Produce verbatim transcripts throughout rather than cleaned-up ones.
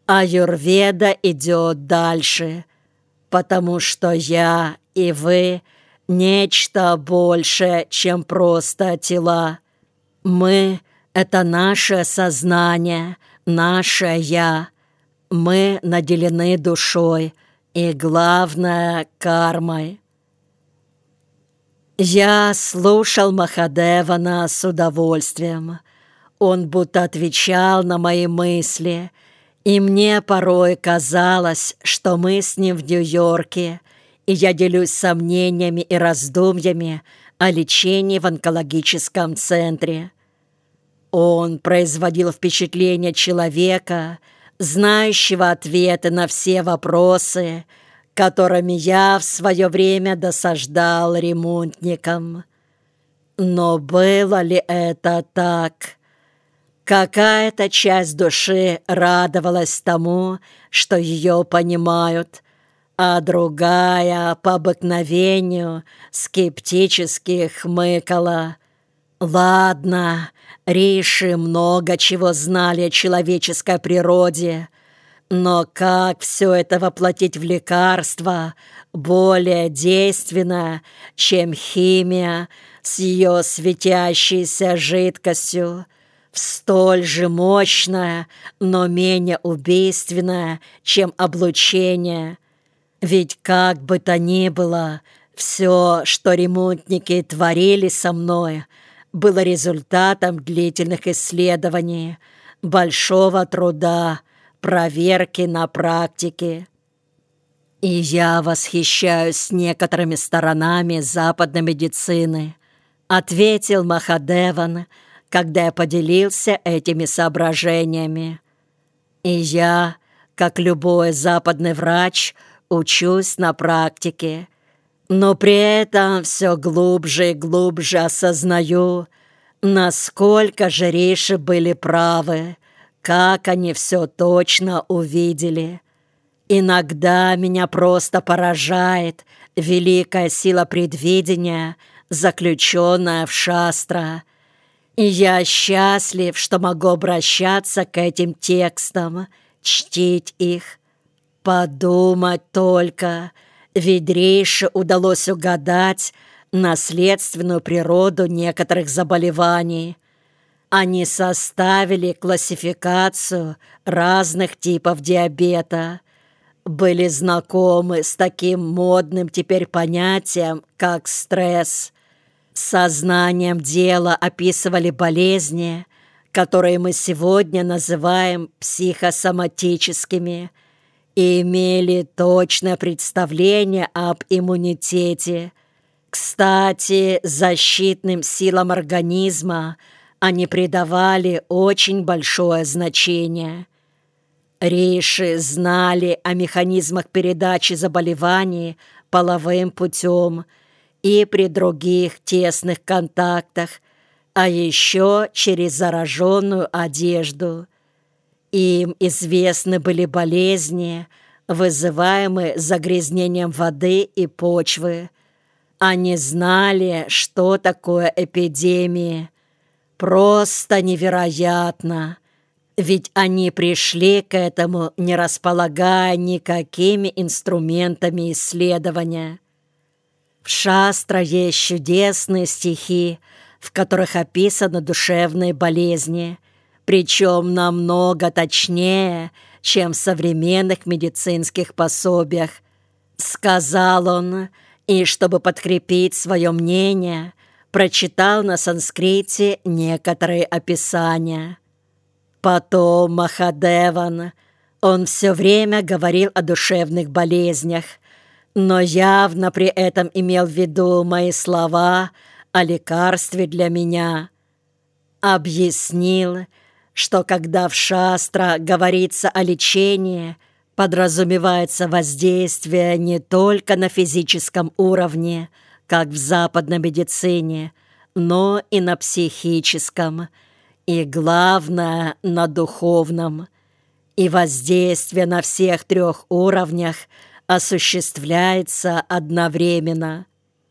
Аюрведа идет дальше, потому что я и вы — нечто большее, чем просто тела. Мы — это наше сознание, наше «я». Мы наделены душой и, главное, кармой. Я слушал Махадевана с удовольствием. Он будто отвечал на мои мысли, и мне порой казалось, что мы с ним в Нью-Йорке, и я делюсь сомнениями и раздумьями о лечении в онкологическом центре. Он производил впечатление человека, знающего ответы на все вопросы, которыми я в свое время досаждал ремонтникам. Но было ли это так? Какая-то часть души радовалась тому, что ее понимают, а другая по обыкновению скептически хмыкала. Ладно, риши много чего знали о человеческой природе, но как все это воплотить в лекарство, более действенное, чем химия с ее светящейся жидкостью, столь же мощное, но менее убийственное, чем облучение? Ведь как бы то ни было, все, что ремонтники творили со мной, было результатом длительных исследований, большого труда, проверки на практике. И я восхищаюсь некоторыми сторонами западной медицины, ответил Махадеван, когда я поделился этими соображениями. И я, как любой западный врач, учусь на практике, но при этом все глубже и глубже осознаю, насколько же риши были правы, как они все точно увидели. Иногда меня просто поражает великая сила предвидения, заключенная в шастра, и я счастлив, что могу обращаться к этим текстам, чтить их. Подумать только, ведь риши удалось угадать наследственную природу некоторых заболеваний. Они составили классификацию разных типов диабета, были знакомы с таким модным теперь понятием, как стресс. Сознанием дела описывали болезни, которые мы сегодня называем психосоматическими, и имели точное представление об иммунитете. Кстати, защитным силам организма они придавали очень большое значение. Риши знали о механизмах передачи заболеваний половым путем и при других тесных контактах, а еще через зараженную одежду. Им известны были болезни, вызываемые загрязнением воды и почвы. Они знали, что такое эпидемии. Просто невероятно! Ведь они пришли к этому, не располагая никакими инструментами исследования. В шастра есть чудесные стихи, в которых описаны душевные болезни, причем намного точнее, чем в современных медицинских пособиях. Сказал он, и, чтобы подкрепить свое мнение, прочитал на санскрите некоторые описания. Потом Махадеван, он все время говорил о душевных болезнях, но явно при этом имел в виду мои слова о лекарстве для меня. Объяснил, что когда в шастра говорится о лечении, подразумевается воздействие не только на физическом уровне, как в западной медицине, но и на психическом, и, главное, на духовном. И воздействие на всех трех уровнях осуществляется одновременно.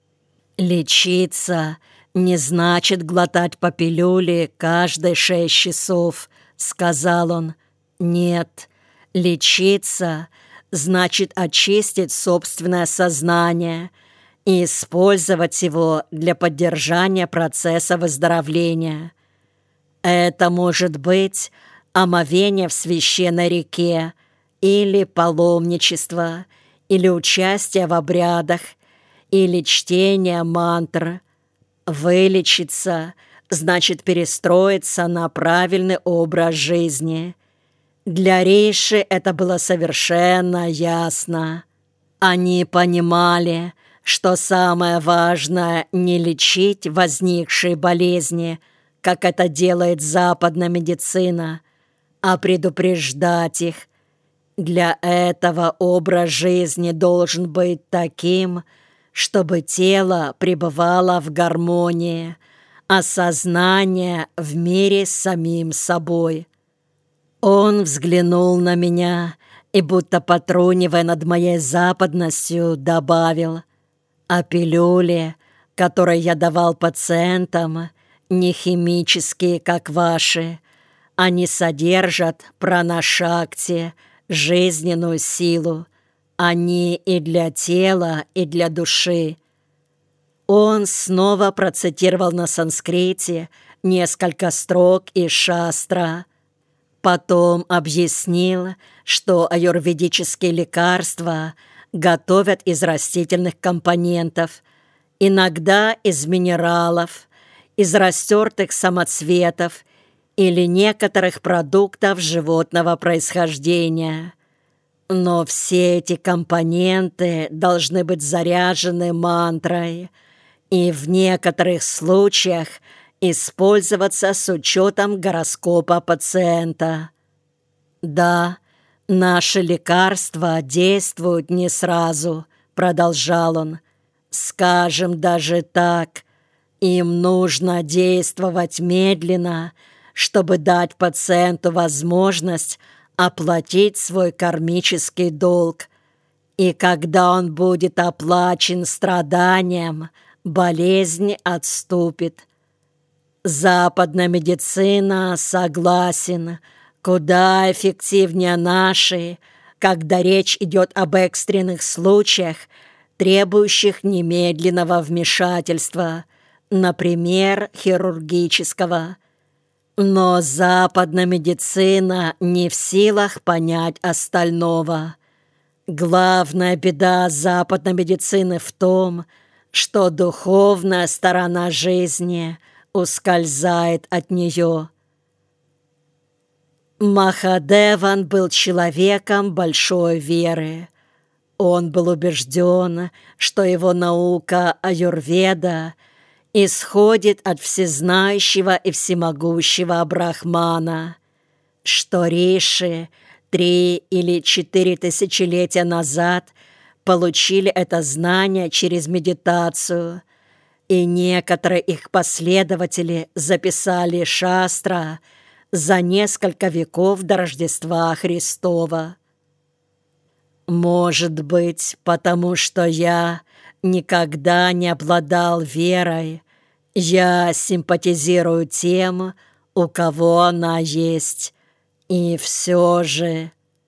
Лечиться не значит глотать по пилюле каждые шесть часов, сказал он. Нет, Лечиться значит очистить собственное сознание и использовать его для поддержания процесса выздоровления. Это может быть омовение в священной реке, или паломничество, или участие в обрядах, или чтение мантр. Вылечиться значит перестроиться на правильный образ жизни. Для Риши это было совершенно ясно. Они понимали, что самое важное не лечить возникшие болезни, как это делает западная медицина, а предупреждать их. Для этого образ жизни должен быть таким, чтобы тело пребывало в гармонии, а сознание в мире с самим собой. Он взглянул на меня и, будто потрунивая над моей западностью, добавил: «А пилюли, которые я давал пациентам, не химические, как ваши. Они содержат пранашакти, жизненную силу. Они и для тела, и для души». Он снова процитировал на санскрите несколько строк из шастра. Потом объяснил, что аюрведические лекарства готовят из растительных компонентов, иногда из минералов, из растертых самоцветов или некоторых продуктов животного происхождения. Но все эти компоненты должны быть заряжены мантрой и в некоторых случаях использоваться с учетом гороскопа пациента. «Да, наши лекарства действуют не сразу», — продолжал он. «Скажем даже так, им нужно действовать медленно, чтобы дать пациенту возможность оплатить свой кармический долг. И когда он будет оплачен страданием, болезнь отступит. Западная медицина, согласен, куда эффективнее нашей, когда речь идет об экстренных случаях, требующих немедленного вмешательства, например, хирургического. Но западная медицина не в силах понять остального. Главная беда западной медицины в том, что духовная сторона жизни ускользает от нее. Махадеван был человеком большой веры. Он был убежден, что его наука аюрведа исходит от всезнающего и всемогущего Брахмана, что риши три или четыре тысячелетия назад получили это знание через медитацию, и некоторые их последователи записали шастра за несколько веков до Рождества Христова. Может быть, потому что я никогда не обладал верой, я симпатизирую тем, у кого она есть, и все же...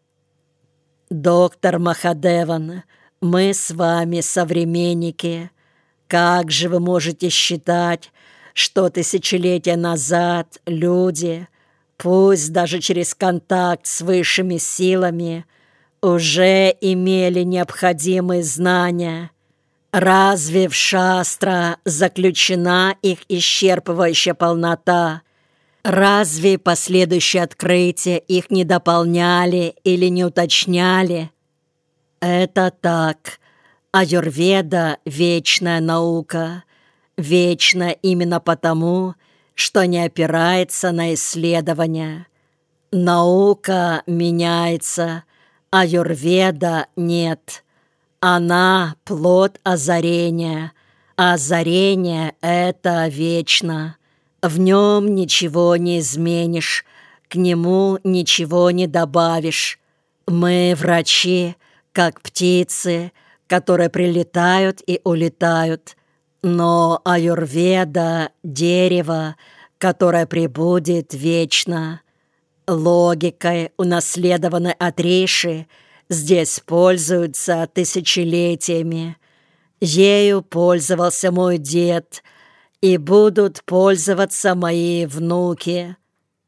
Доктор Махадеван, мы с вами современники. Как же вы можете считать, что тысячелетия назад люди, пусть даже через контакт с высшими силами, уже имели необходимые знания? Разве в шастра заключена их исчерпывающая полнота? Разве последующие открытия их не дополняли или не уточняли? Это так. Аюрведа — вечная наука. Вечна именно потому, что не опирается на исследования. Наука меняется, аюрведа нет. Она — плод озарения. Озарение — это вечно. В нем ничего не изменишь, к нему ничего не добавишь. Мы, врачи, как птицы, которые прилетают и улетают. Но аюрведа — дерево, которое пребудет вечно. Логикой, унаследованной от Риши, здесь пользуются тысячелетиями. Ею пользовался мой дед, и будут пользоваться мои внуки.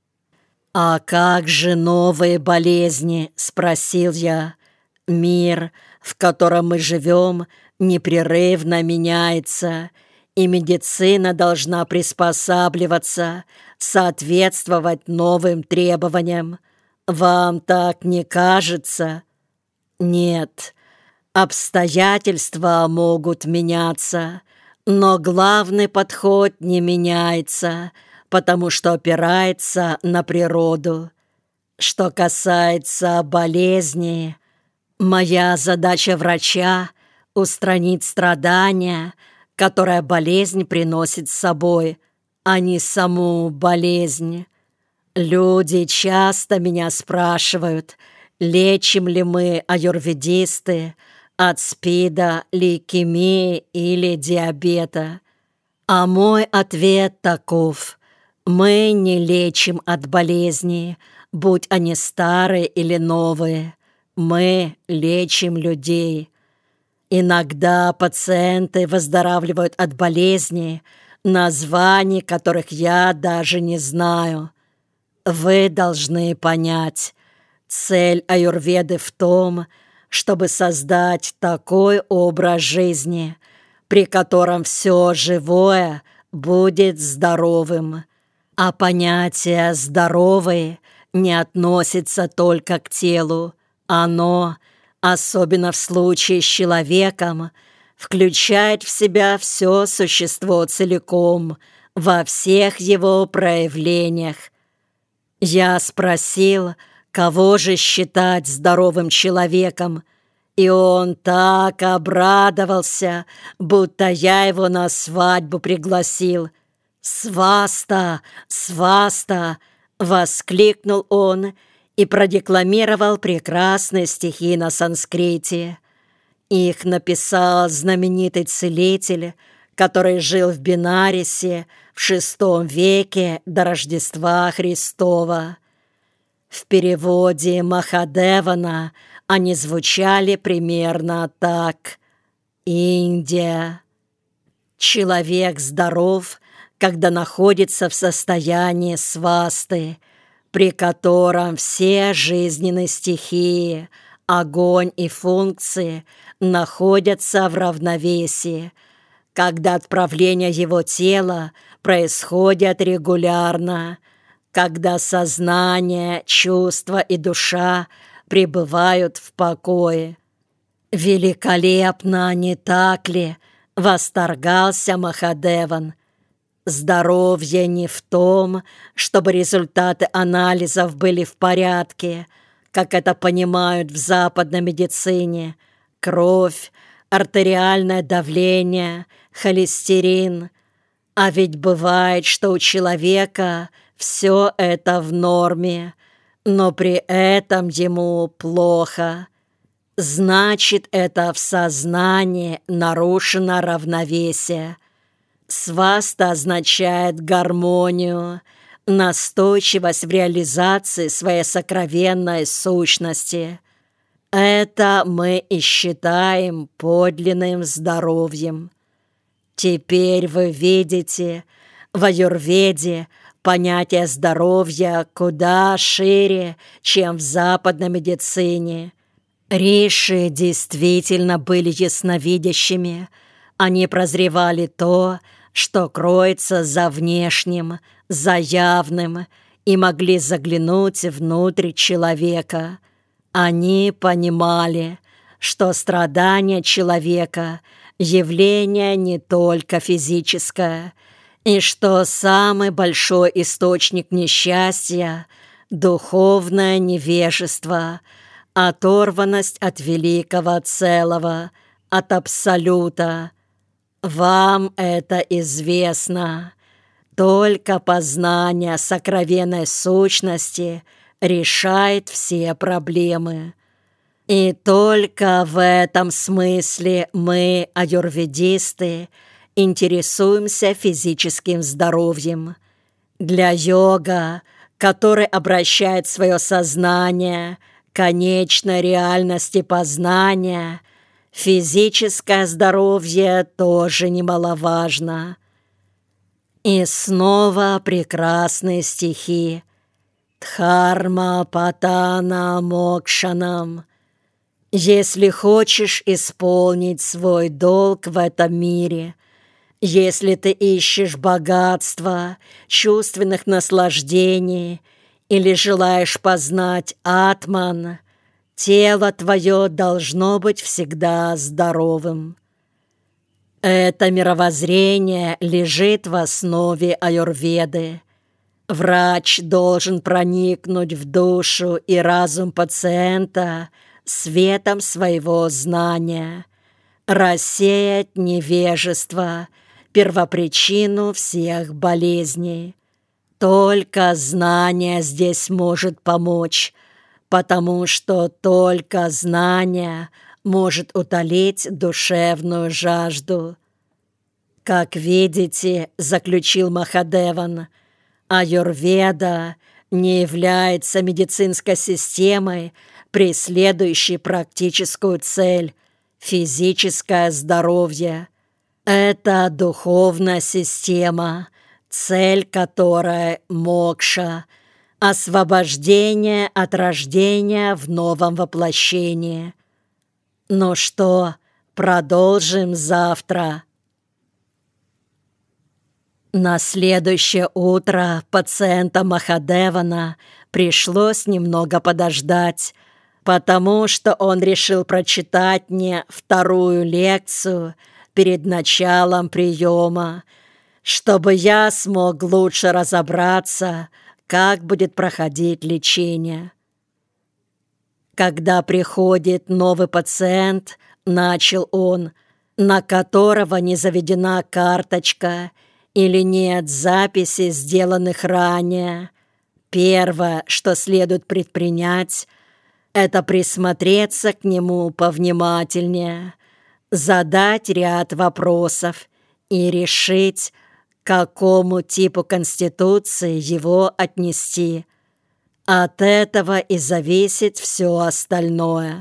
«А как же новые болезни?» — спросил я. «Мир, в котором мы живем, непрерывно меняется, и медицина должна приспосабливаться, соответствовать новым требованиям. Вам так не кажется?» «Нет, обстоятельства могут меняться, но главный подход не меняется, потому что опирается на природу. Что касается болезни, моя задача врача — устранить страдания, которое болезнь приносит с собой, а не саму болезнь. Люди часто меня спрашивают, лечим ли мы, аюрведисты, от СПИДа, лейкемии или диабета. А мой ответ таков: мы не лечим от болезней, будь они старые или новые. Мы лечим людей. Иногда пациенты выздоравливают от болезней, названий которых я даже не знаю. Вы должны понять, цель аюрведы в том, чтобы создать такой образ жизни, при котором все живое будет здоровым. А понятие «здоровый» не относится только к телу. Оно, особенно в случае с человеком, включает в себя все существо целиком, во всех его проявлениях. Я спросил, кого же считать здоровым человеком, и он так обрадовался, будто я его на свадьбу пригласил. «Сваста! Сваста!» — воскликнул он и продекламировал прекрасные стихи на санскрите. Их написал знаменитый целитель, который жил в Бенарисе в шестом веке до Рождества Христова. В переводе Махадевана они звучали примерно так: «Индия. Человек здоров, когда находится в состоянии свасты, при котором все жизненные стихии, огонь и функции находятся в равновесии, когда отправление его тела происходит регулярно, когда сознание, чувства и душа пребывают в покое». «Великолепно, не так ли?» — восторгался Махадеван. «Здоровье не в том, чтобы результаты анализов были в порядке, как это понимают в западной медицине. Кровь, артериальное давление, холестерин. А ведь бывает, что у человека все это в норме, но при этом ему плохо. Значит, это в сознании нарушено равновесие. Сваста означает гармонию, настойчивость в реализации своей сокровенной сущности. Это мы и считаем подлинным здоровьем. Теперь вы видите, в аюрведе понятие здоровья куда шире, чем в западной медицине. Риши действительно были ясновидящими. Они прозревали то, что кроется за внешним, за явным, и могли заглянуть внутрь человека. Они понимали, что страдание человека — явление не только физическое, и что самый большой источник несчастья — духовное невежество, оторванность от великого целого, от абсолюта. Вам это известно. Только познание сокровенной сущности решает все проблемы. И только в этом смысле мы, аюрведисты, интересуемся физическим здоровьем. Для йога который обращает свое сознание к конечной реальности познания, физическое здоровье тоже немаловажно. И снова прекрасные стихи. Дхарма патана мокшанам. Если хочешь исполнить свой долг в этом мире, если ты ищешь богатства, чувственных наслаждений или желаешь познать атман, тело твое должно быть всегда здоровым. Это мировоззрение лежит в основе аюрведы. Врач должен проникнуть в душу и разум пациента светом своего знания, рассеять невежество, первопричину всех болезней. Только знание здесь может помочь, потому что только знание может утолить душевную жажду. Как видите, заключил Махадеван, аюрведа не является медицинской системой, преследующей практическую цель – физическое здоровье. Это духовная система, цель которой – мокша, освобождение от рождения в новом воплощении. Ну что, продолжим завтра. На следующее утро пациента Махадевана пришлось немного подождать, потому что он решил прочитать мне вторую лекцию перед началом приема, чтобы я смог лучше разобраться, как будет проходить лечение. Когда приходит новый пациент, начал он, на которого не заведена карточка или нет записей, сделанных ранее, первое, что следует предпринять, это присмотреться к нему повнимательнее, задать ряд вопросов и решить, к какому типу конституции его отнести. От этого и зависит все остальное.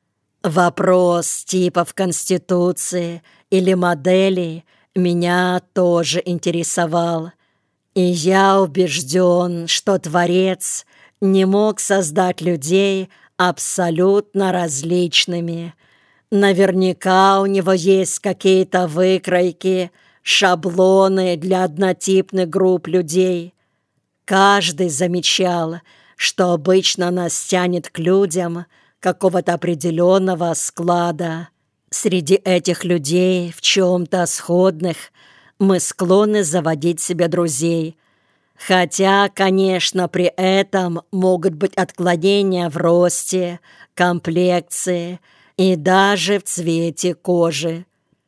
Вопрос типов конституции или моделей меня тоже интересовал. И я убежден, что Творец не мог создать людей абсолютно различными. Наверняка у него есть какие-то выкройки, шаблоны для однотипных групп людей. Каждый замечал, что обычно нас тянет к людям какого-то определенного склада. Среди этих людей, в чем-то сходных, мы склонны заводить себе друзей. Хотя, конечно, при этом могут быть отклонения в росте, комплекции и даже в цвете кожи.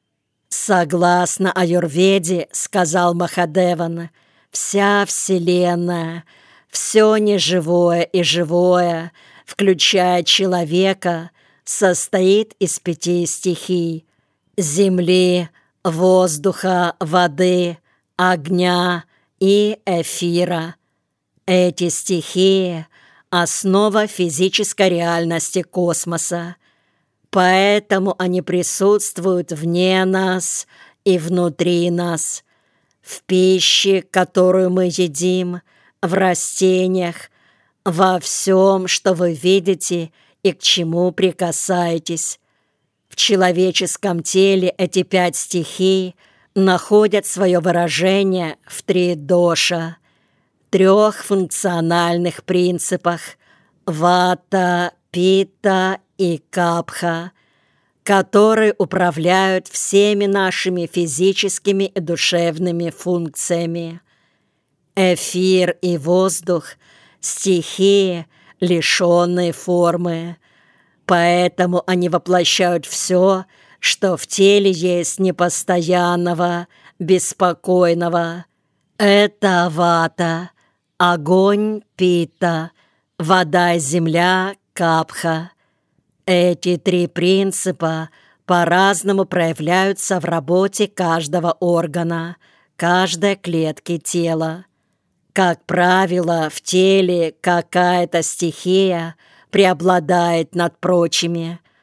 Согласно аюрведе, сказал Махадеван, вся Вселенная, все неживое и живое, включая человека, состоит из пяти стихий – земли, воздуха, воды, огня и эфира. Эти стихии – основа физической реальности космоса, поэтому они присутствуют вне нас и внутри нас, в пище, которую мы едим, в растениях, во всем, что вы видите и к чему прикасаетесь. В человеческом теле эти пять стихий находят свое выражение в три доша, трех функциональных принципах – вата, пита и капха, которые управляют всеми нашими физическими и душевными функциями. Эфир и воздух – стихии, лишенные формы, поэтому они воплощают все, что в теле есть непостоянного, беспокойного. Это вата, огонь пита, вода и земля капха. Эти три принципа по-разному проявляются в работе каждого органа, каждой клетки тела. Как правило, в теле какая-то стихия преобладает над прочими.